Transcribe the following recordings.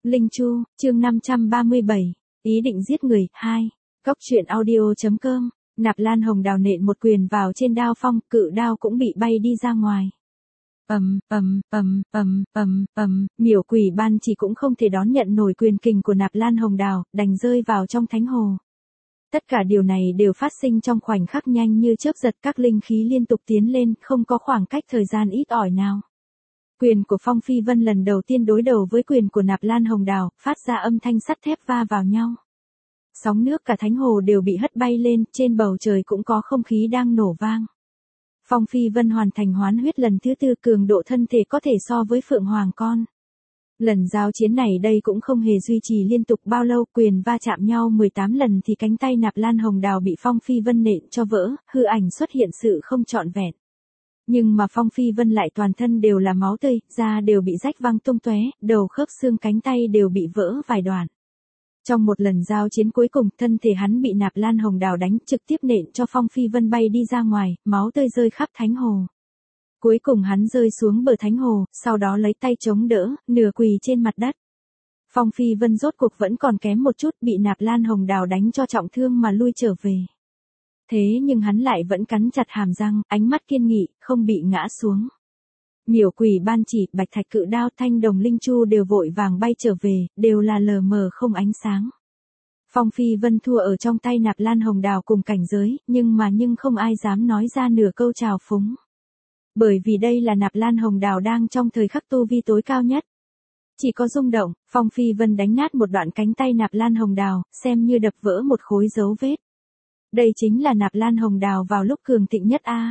Linh Chu, chương 537, ý định giết người, 2. Cóc truyện audio.com, Nạp Lan Hồng Đào nện một quyền vào trên đao phong, cự đao cũng bị bay đi ra ngoài. Miểu Quỷ Ban Chỉ cũng không thể đón nhận nổi quyền kình của Nạp Lan Hồng Đào, đành rơi vào trong thánh hồ. Tất cả điều này đều phát sinh trong khoảnh khắc nhanh như chớp giật, các linh khí liên tục tiến lên, không có khoảng cách thời gian ít ỏi nào. Quyền của Phong Phi Vân lần đầu tiên đối đầu với quyền của Nạp Lan Hồng Đào, phát ra âm thanh sắt thép va vào nhau. Sóng nước cả thánh hồ đều bị hất bay lên, trên bầu trời cũng có không khí đang nổ vang. Phong Phi Vân hoàn thành hoán huyết lần thứ 4, cường độ thân thể có thể so với Phượng Hoàng con. Lần giao chiến này đây cũng không hề duy trì liên tục bao lâu, quyền va chạm nhau 18 lần thì cánh tay Nạp Lan Hồng Đào bị Phong Phi Vân nện cho vỡ, hư ảnh xuất hiện sự không trọn vẹn. Nhưng mà Phong Phi Vân lại toàn thân đều là máu tươi, da đều bị rách văng tung tóe, đầu khớp xương cánh tay đều bị vỡ vài đoạn. Trong một lần giao chiến cuối cùng, thân thể hắn bị Nạp Lan Hồng Đào đánh, trực tiếp nện cho Phong Phi Vân bay đi ra ngoài, máu tươi rơi khắp thánh hồ. Cuối cùng hắn rơi xuống bờ thánh hồ, sau đó lấy tay chống đỡ, nửa quỳ trên mặt đất. Phong Phi Vân rốt cuộc vẫn còn kém một chút, bị Nạp Lan Hồng Đào đánh cho trọng thương mà lui trở về. Thế nhưng hắn lại vẫn cắn chặt hàm răng, ánh mắt kiên nghị, không bị ngã xuống. Miểu Quỷ Ban Chỉ, Bạch Thạch Cự Đao, Thanh Đồng Linh Chu đều vội vàng bay trở về, đều là lờ mờ không ánh sáng. Phong Phi Vân thua ở trong tay Nạp Lan Hồng Đào cùng cảnh giới, nhưng không ai dám nói ra nửa câu chào phúng. Bởi vì đây là Nạp Lan Hồng Đào đang trong thời khắc tu vi tối cao nhất. Chỉ có rung động, Phong Phi Vân đánh nát một đoạn cánh tay Nạp Lan Hồng Đào, xem như đập vỡ một khối dấu vết. Đây chính là Nạp Lan Hồng Đào vào lúc cường thịnh nhất a.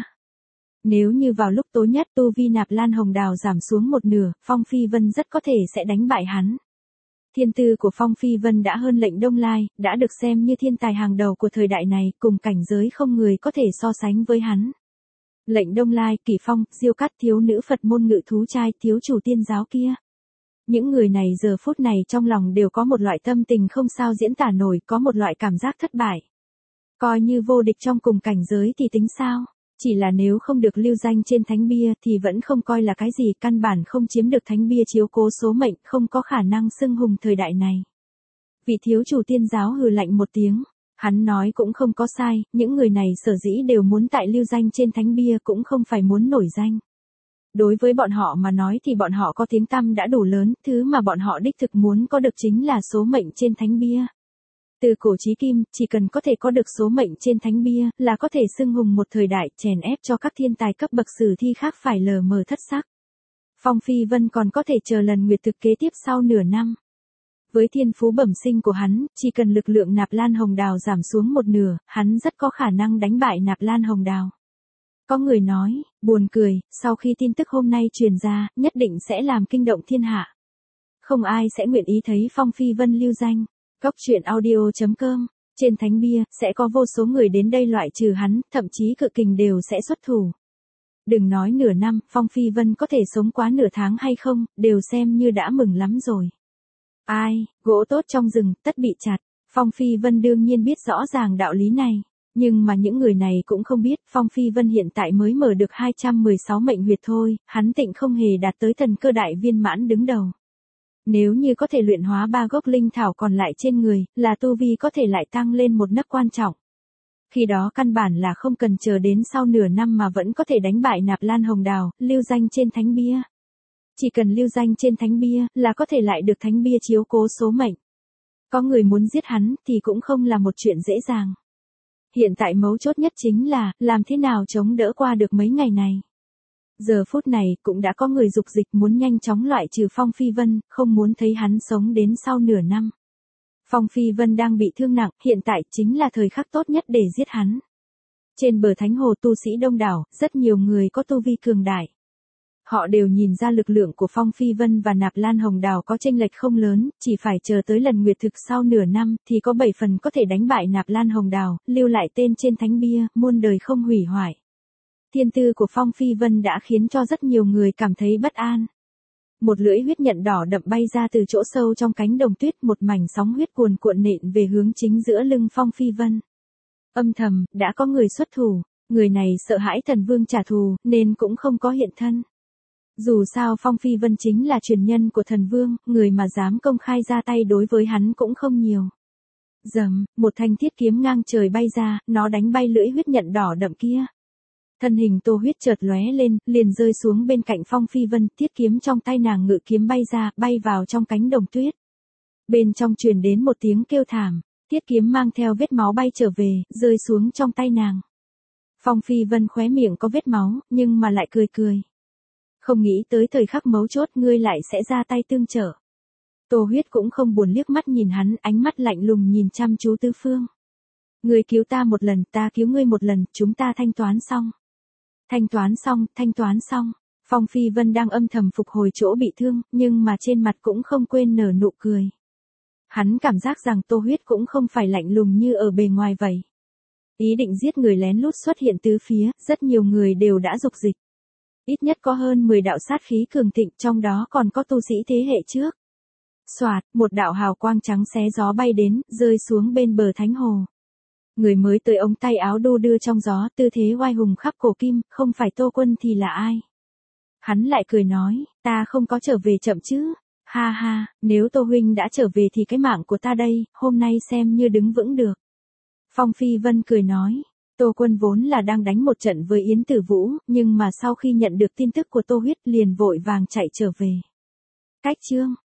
Nếu như vào lúc tối nhất tu vi Nạp Lan Hồng Đào giảm xuống một nửa, Phong Phi Vân rất có thể sẽ đánh bại hắn. Thiên tư của Phong Phi Vân đã hơn Lệnh Đông Lai, đã được xem như thiên tài hàng đầu của thời đại này, cùng cảnh giới không người có thể so sánh với hắn. Lệnh Đông Lai, Kỷ Phong, Diêu Cát thiếu nữ Phật môn ngự thú trai, thiếu chủ tiên giáo kia. Những người này giờ phút này trong lòng đều có một loại tâm tình không sao diễn tả nổi, có một loại cảm giác thất bại. Coi như vô địch trong cùng cảnh giới thì tính sao? Chỉ là nếu không được lưu danh trên thánh bia thì vẫn không coi là cái gì, căn bản không chiếm được thánh bia chiếu cố số mệnh, không có khả năng xưng hùng thời đại này. Vị thiếu chủ tiên giáo hừ lạnh một tiếng. Hắn nói cũng không có sai, những người này sở dĩ đều muốn tại lưu danh trên thánh bia cũng không phải muốn nổi danh. Đối với bọn họ mà nói thì bọn họ có tiếng tăm đã đủ lớn, thứ mà bọn họ đích thực muốn có được chính là số mệnh trên thánh bia. Từ cổ chí kim, chỉ cần có thể có được số mệnh trên thánh bia, là có thể xưng hùng một thời đại, chèn ép cho các thiên tài cấp bậc sử thi khác phải lờ mờ thất sắc. Phong Phi Vân còn có thể chờ lần nguyệt thực kế tiếp sau nửa năm. Với thiên phú bẩm sinh của hắn, chỉ cần lực lượng Nạp Lan Hồng Đào giảm xuống một nửa, hắn rất có khả năng đánh bại Nạp Lan Hồng Đào. Có người nói, buồn cười, sau khi tin tức hôm nay truyền ra, nhất định sẽ làm kinh động thiên hạ. Không ai sẽ nguyện ý thấy Phong Phi Vân lưu danh. Cóc truyện audio.com, trên thánh bia, sẽ có vô số người đến đây loại trừ hắn, thậm chí cự kình đều sẽ xuất thủ. Đừng nói nửa năm, Phong Phi Vân có thể sống quá nửa tháng hay không, đều xem như đã mừng lắm rồi. Ai, gỗ tốt trong rừng, tất bị chặt. Phong Phi Vân đương nhiên biết rõ ràng đạo lý này. Nhưng mà những người này cũng không biết, Phong Phi Vân hiện tại mới mở được 216 mệnh huyệt thôi, hắn tịnh không hề đạt tới thần cơ đại viên mãn đứng đầu. Nếu như có thể luyện hóa 3 gốc linh thảo còn lại trên người, là tu vi có thể lại tăng lên một nấc quan trọng. Khi đó căn bản là không cần chờ đến sau nửa năm mà vẫn có thể đánh bại Nạp Lan Hồng Đào, lưu danh trên thánh bia. Chỉ cần lưu danh trên thánh bia, là có thể lại được thánh bia chiếu cố số mệnh. Có người muốn giết hắn, thì cũng không là một chuyện dễ dàng. Hiện tại mấu chốt nhất chính là, làm thế nào chống đỡ qua được mấy ngày này. Giờ phút này, cũng đã có người dục dịch muốn nhanh chóng loại trừ Phong Phi Vân, không muốn thấy hắn sống đến sau nửa năm. Phong Phi Vân đang bị thương nặng, hiện tại chính là thời khắc tốt nhất để giết hắn. Trên bờ thánh hồ tu sĩ đông đảo, rất nhiều người có tu vi cường đại. Họ đều nhìn ra lực lượng của Phong Phi Vân và Nạp Lan Hồng Đào có chênh lệch không lớn, chỉ phải chờ tới lần nguyệt thực sau nửa năm, thì có 7 phần có thể đánh bại Nạp Lan Hồng Đào, lưu lại tên trên thánh bia, muôn đời không hủy hoại. Thiên tư của Phong Phi Vân đã khiến cho rất nhiều người cảm thấy bất an. Một lưỡi huyết nhận đỏ đậm bay ra từ chỗ sâu trong cánh đồng tuyết, một mảnh sóng huyết cuồn cuộn nện về hướng chính giữa lưng Phong Phi Vân. Âm thầm, đã có người xuất thủ, người này sợ hãi thần vương trả thù, nên cũng không có hiện thân. Dù sao Phong Phi Vân chính là truyền nhân của thần vương, người mà dám công khai ra tay đối với hắn cũng không nhiều. Rầm, một thanh thiết kiếm ngang trời bay ra, nó đánh bay lưỡi huyết nhận đỏ đậm kia. Thân hình Tô Huyết chợt lóe lên, liền rơi xuống bên cạnh Phong Phi Vân, thiết kiếm trong tay nàng ngự kiếm bay ra, bay vào trong cánh đồng tuyết. Bên trong truyền đến một tiếng kêu thảm, thiết kiếm mang theo vết máu bay trở về, rơi xuống trong tay nàng. Phong Phi Vân khóe miệng có vết máu, nhưng mà lại cười cười. Không nghĩ tới thời khắc mấu chốt ngươi lại sẽ ra tay tương trợ. Tô Huyết cũng không buồn liếc mắt nhìn hắn, ánh mắt lạnh lùng nhìn chăm chú tứ phương. Ngươi cứu ta một lần, ta cứu ngươi một lần, chúng ta thanh toán xong. Thanh toán xong, thanh toán xong. Phong Phi Vân đang âm thầm phục hồi chỗ bị thương, nhưng mà trên mặt cũng không quên nở nụ cười. Hắn cảm giác rằng Tô Huyết cũng không phải lạnh lùng như ở bề ngoài vậy. Ý định giết người lén lút xuất hiện tứ phía, rất nhiều người đều đã dục dịch. Ít nhất có hơn 10 đạo sát khí cường thịnh, trong đó còn có tu sĩ thế hệ trước. Soạt, một đạo hào quang trắng xé gió bay đến, rơi xuống bên bờ thánh hồ. Người mới tới ống tay áo đu đưa trong gió, tư thế oai hùng khắp cổ kim, không phải Tô Quân thì là ai? Hắn lại cười nói, ta không có trở về chậm chứ. Ha ha, nếu Tô Huynh đã trở về thì cái mạng của ta đây, hôm nay xem như đứng vững được. Phong Phi Vân cười nói, Tô Quân vốn là đang đánh một trận với Yến Tử Vũ, nhưng mà sau khi nhận được tin tức của Tô Huyết liền vội vàng chạy trở về. Cách chương